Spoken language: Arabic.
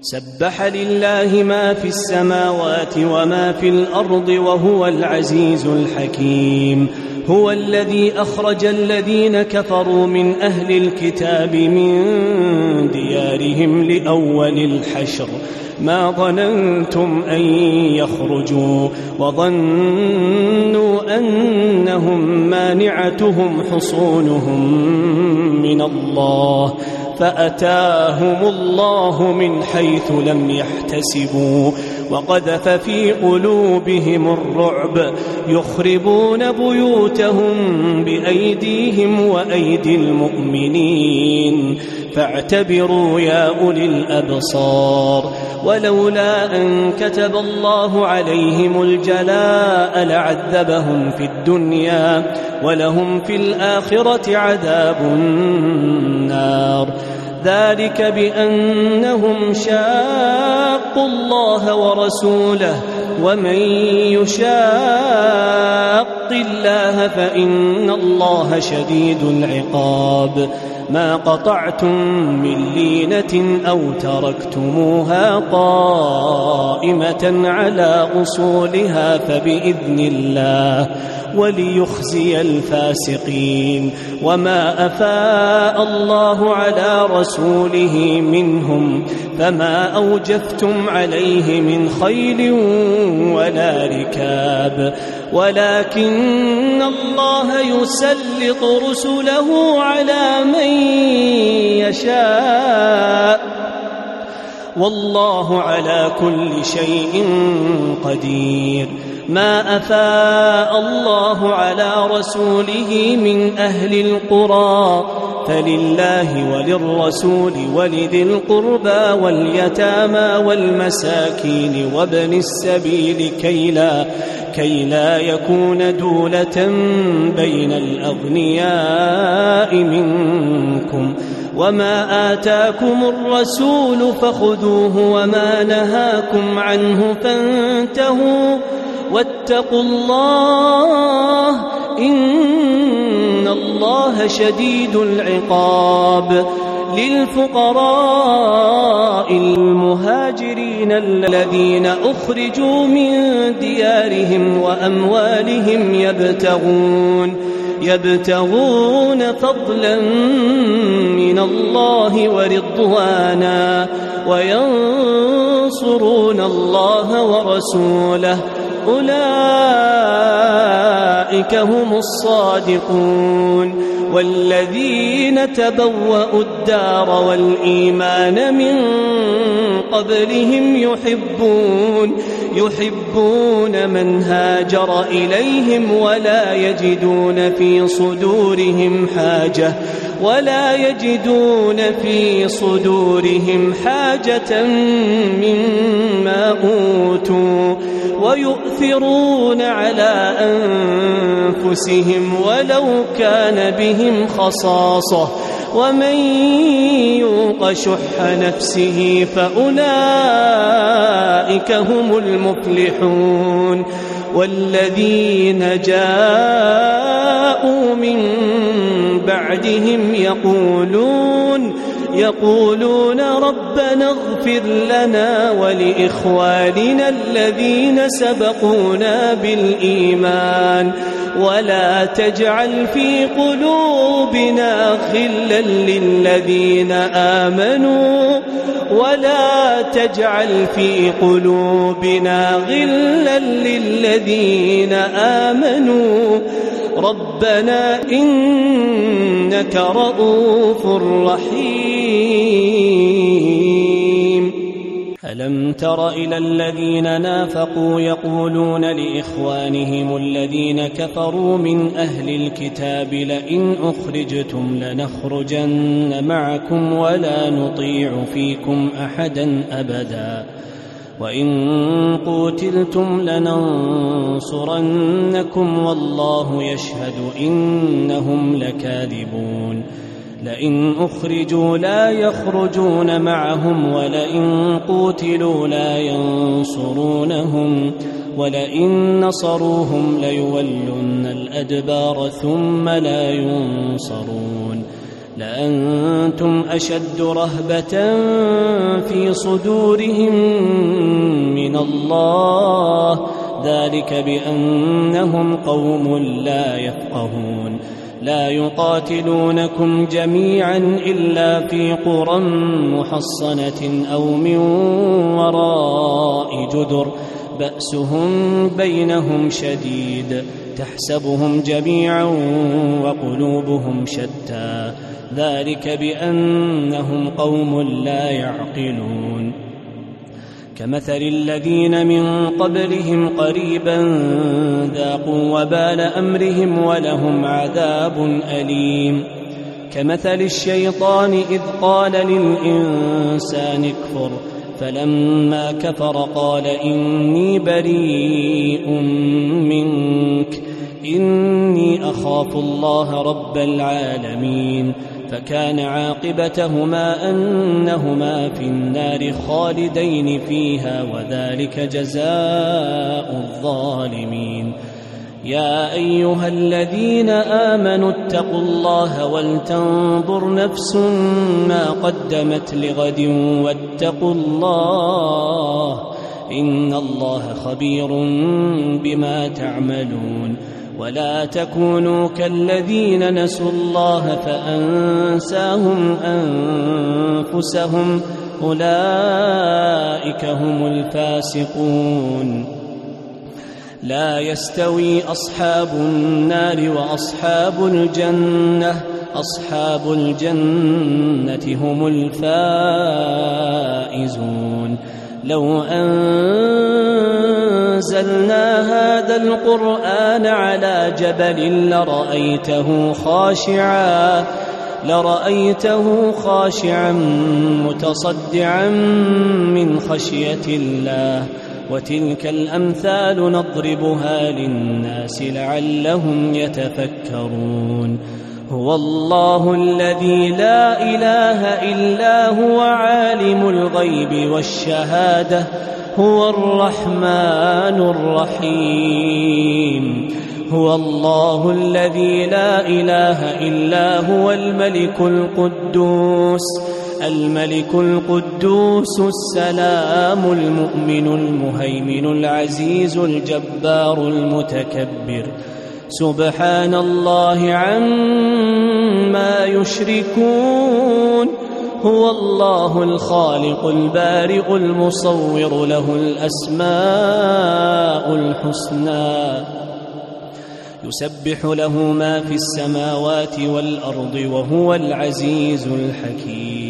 سبح لله ما في السماوات وما في الأرض وهو العزيز الحكيم. هو الذي أخرج الذين كفروا من أهل الكتاب من ديارهم لأول الحشر ما ظننتم أن يخرجوا وظنوا أنهم مانعتهم حصونهم من الله فأتاهم الله من حيث لم يحتسبوا وقذف في قلوبهم الرعب يخربون بيوتهم بأيديهم وأيدي المؤمنين فاعتبروا يا أولي الأبصار. ولولا أن كتب الله عليهم الجلاء لعذبهم في الدنيا ولهم في الآخرة عذاب النار ذلك بأنهم شاقوا الله ورسوله ومن يشاق الله فإن الله شديد العقاب. ما قطعتم من لينة أو تركتموها قائمة على أصولها فبإذن الله وليخزي الفاسقين. وما أفاء الله على رسوله منهم فما أوجفتم عليه من خيل ولا ركاب ولكن الله يسلط رسله على من يشاء والله على كل شيء قدير. ما أفاء الله على رسوله من أهل القرى فلله وللرسول ولذي القربى واليتامى والمساكين وابن السبيل كي لا يكون دولة بين الأغنياء منكم. وما آتاكم الرسول فخذوه وما نهاكم عنه فانتهوا واتقوا الله إن الله شديد العقاب. للفقراء المهاجرين الذين أخرجوا من ديارهم وأموالهم يبتغون فضلا من الله ورضوانا وينصرون الله ورسوله أولئك هم الصادقون. والذين تبوأوا الدار والإيمان من قبلهم يحبون من هاجر إليهم ولا يجدون في صدورهم حاجة مما أوتوا ويؤثرون على أنفسهم ولو كان بهم خصاصة ومن يوق شح نفسه فأولئك هم المفلحون. والذين جاءوا من بعدهم يقولون ربنا اغفر لنا ولإخواننا الذين سبقونا بالإيمان ولا تجعل في قلوبنا غلا للذين آمنوا ربنا إنك رؤوف رحيم. ألم تر إلى الذين نافقوا يقولون لإخوانهم الذين كفروا من أهل الكتاب لئن أخرجتم لنخرجن معكم ولا نطيع فيكم أحدا أبدا وإن قوتلتم لننصرنكم والله يشهد إنهم لكاذبون. لئن أخرجوا لا يخرجون معهم ولئن قوتلوا لا ينصرونهم ولئن نصروهم ليولن الأدبار ثم لا ينصرون. لأنتم أشد رهبة في صدورهم من الله، ذلك بأنهم قوم لا يفقهون. لا يقاتلونكم جميعا إلا في قرى محصنة أو من وراء جدر، بأسهم بينهم شديد، تحسبهم جميعا وقلوبهم شتى، ذلك بأنهم قوم لا يعقلون. كمثل الذين من قبلهم قريبا ذاقوا وبال أمرهم ولهم عذاب أليم. كمثل الشيطان إذ قال للإنسان اكفر، فلما كفر قال إني بريء منك إني أخاف الله رب العالمين. فكان عاقبتهما أنهما في النار خالدين فيها، وذلك جزاء الظالمين. يا أيها الذين آمنوا اتقوا الله ولتنظر نفس ما قدمت لغد واتقوا الله إن الله خبير بما تعملون. ولا تكونوا كالذين نسوا الله فأنساهم أنفسهم، أولئك هم الفاسقون. لا يستوي أصحاب النار وأصحاب الجنة، أصحاب الجنة هم الفائزون. لو أنزلنا هذا القرآن على جبل لرأيته خاشعا متصدعا من خشية الله. وتلك الأمثال نضربها للناس لعلهم يتفكرون. هو الله الذي لا إله إلا هو عالم الغيب والشهادة، هو الرحمن الرحيم. هو الله الذي لا إله إلا هو الملك القدوس السلام المؤمن المهيمن العزيز الجبار المتكبر. سبحان الله عما يشركون. هو الله الخالق البارئ المصور، له الأسماء الحسنى، يسبح له ما في السماوات والأرض وهو العزيز الحكيم.